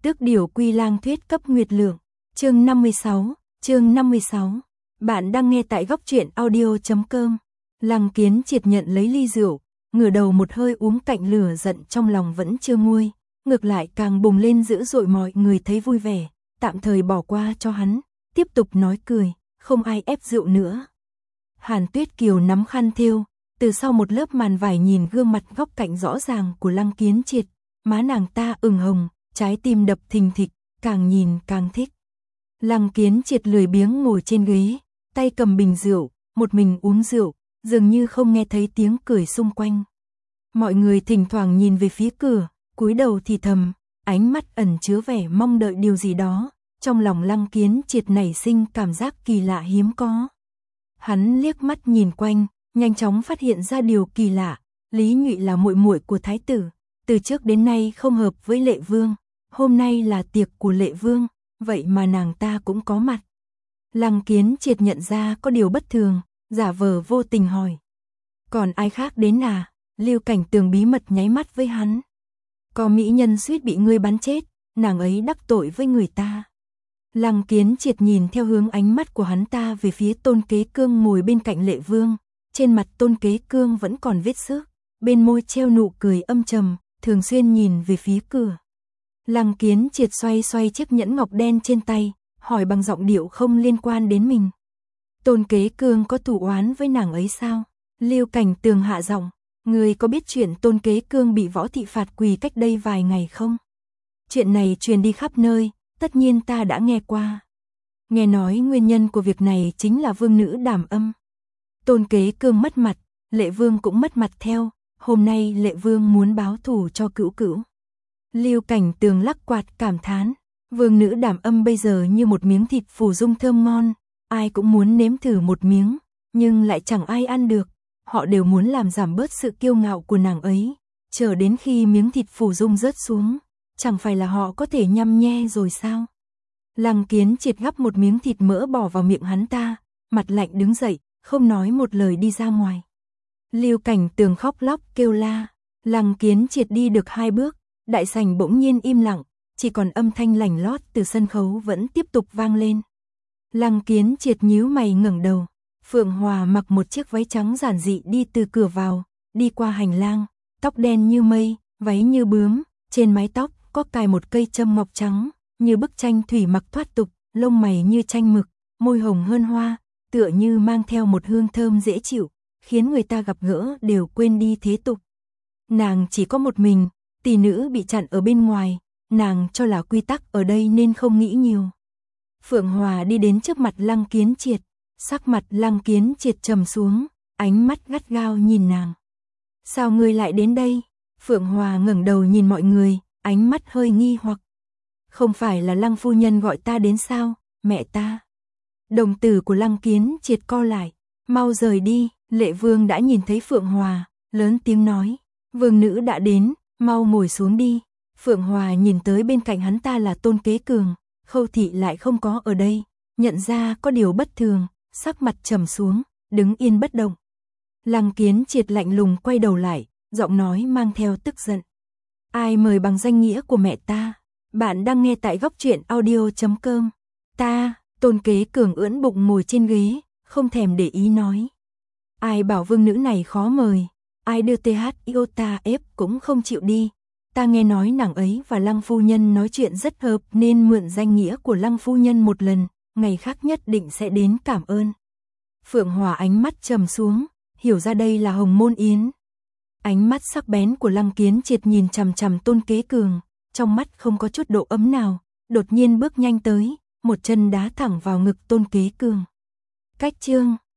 Tước điểu Quy Lang thuyết cấp nguyệt lượng. Chương 56. Bạn đang nghe tại góc truyện audio.com. Lăng Kiến Triệt nhận lấy ly rượu, ngửa đầu một hơi uống cạnh lửa giận trong lòng vẫn chưa nguôi, ngược lại càng bùng lên dữ dội, mọi người thấy vui vẻ, tạm thời bỏ qua cho hắn, tiếp tục nói cười, không ai ép rượu nữa. Hàn Tuyết Kiều nắm khăn thêu, từ sau một lớp màn vải nhìn gương mặt góc cạnh rõ ràng của Lăng Kiến Triệt, má nàng ta ửng hồng, trái tim đập thình thịch, càng nhìn càng thích. Lăng Kiến Triệt lười biếng ngồi trên ghế, tay cầm bình rượu, một mình uống rượu, dường như không nghe thấy tiếng cười xung quanh. Mọi người thỉnh thoảng nhìn về phía cửa, cúi đầu thì thầm, ánh mắt ẩn chứa vẻ mong đợi điều gì đó, trong lòng Lăng Kiến Triệt nảy sinh cảm giác kỳ lạ hiếm có. Hắn liếc mắt nhìn quanh, nhanh chóng phát hiện ra điều kỳ lạ, Lý Nhụy là muội muội của thái tử, từ trước đến nay không hợp với Lệ Vương, hôm nay là tiệc của Lệ Vương, vậy mà nàng ta cũng có mặt. Lăng Kiến Triệt nhận ra có điều bất thường, giả vờ vô tình hỏi. Còn ai khác đến à? Lưu Cảnh Tường bí mật nháy mắt với hắn. Có mỹ nhân suýt bị ngươi bắn chết, nàng ấy đắc tội với người ta. Lăng Kiến Triệt nhìn theo hướng ánh mắt của hắn ta về phía Tôn Kế Cương ngồi bên cạnh Lệ Vương, trên mặt Tôn Kế Cương vẫn còn vết xước, bên môi treo nụ cười âm trầm, thường xuyên nhìn về phía cửa. Lăng Kiến Triệt xoay xoay chiếc nhẫn ngọc đen trên tay, hỏi bằng giọng điệu không liên quan đến mình. Tôn Kế Cương có thù oán với nàng ấy sao? Lưu Cảnh Tường hạ giọng, người có biết chuyện Tôn Kế Cương bị Võ Thị phạt quỳ cách đây vài ngày không? Chuyện này truyền đi khắp nơi, tất nhiên ta đã nghe qua. Nghe nói nguyên nhân của việc này chính là vương nữ Đảm Âm. Tôn Kế Cương mất mặt, Lệ Vương cũng mất mặt theo, hôm nay Lệ Vương muốn báo thù cho Cữu Cữu. Lưu Cảnh Tường lắc quạt cảm thán, vương nữ Đảm Âm bây giờ như một miếng thịt phù dung thơm ngon, ai cũng muốn nếm thử một miếng, nhưng lại chẳng ai ăn được, họ đều muốn làm giảm bớt sự kiêu ngạo của nàng ấy, chờ đến khi miếng thịt phù dung rớt xuống, chẳng phải là họ có thể nhăm nhe rồi sao? Lăng Kiến Triệt gắp một miếng thịt mỡ bỏ vào miệng hắn ta, mặt lạnh đứng dậy, không nói một lời đi ra ngoài. Lưu Cảnh Tường khóc lóc kêu la, Lăng Kiến Triệt đi được 2 bước, đại sảnh bỗng nhiên im lặng, chỉ còn âm thanh lành lót từ sân khấu vẫn tiếp tục vang lên. Lăng Kiến Triệt nhíu mày ngẩng đầu, Phượng Hòa mặc một chiếc váy trắng giản dị đi từ cửa vào, đi qua hành lang, tóc đen như mây, váy như bướm, trên mái tóc có cài một cây châm ngọc trắng, như bức tranh thủy mặc thoát tục, lông mày như tranh mực, môi hồng hơn hoa, tựa như mang theo một hương thơm dễ chịu, khiến người ta gặp gỡ đều quên đi thế tục. Nàng chỉ có một mình, tỷ nữ bị chặn ở bên ngoài, nàng cho là quy tắc ở đây nên không nghĩ nhiều. Phượng Hòa đi đến trước mặt Lăng Kiến Triệt, sắc mặt Lăng Kiến Triệt trầm xuống, ánh mắt gắt gao nhìn nàng. Sao ngươi lại đến đây? Phượng Hòa ngẩng đầu nhìn mọi người, ánh mắt hơi nghi hoặc. Không phải là Lăng phu nhân gọi ta đến sao, mẹ ta? Đồng tử của Lăng Kiến Triệt co lại, mau rời đi. Lệ Vương đã nhìn thấy Phượng Hòa, lớn tiếng nói, vương nữ đã đến, mau ngồi xuống đi. Phượng Hòa nhìn tới bên cạnh hắn ta là Tôn Kế Cường, Khâu Thị lại không có ở đây, nhận ra có điều bất thường, sắc mặt trầm xuống, đứng yên bất động. Lăng Kiến Triệt lạnh lùng quay đầu lại, giọng nói mang theo tức giận. Ai mời bằng danh nghĩa của mẹ ta? Bạn đang nghe tại góc truyện audio.com. Ta, Tôn Kế Cường ưỡn bụng ngồi trên ghế, không thèm để ý nói. Ai bảo vương nữ này khó mời, ai đưa TH Iota ép cũng không chịu đi. Ta nghe nói nàng ấy và Lăng phu nhân nói chuyện rất hợp nên mượn danh nghĩa của Lăng phu nhân một lần, ngày khác nhất định sẽ đến cảm ơn. Phượng Hòa ánh mắt trầm xuống, hiểu ra đây là Hồng Môn Yến. Ánh mắt sắc bén của Lăng Kiến Triệt nhìn chằm chằm Tôn Kế Cường, trong mắt không có chút độ ấm nào, đột nhiên bước nhanh tới, một chân đá thẳng vào ngực Tôn Kế Cường. Cách chương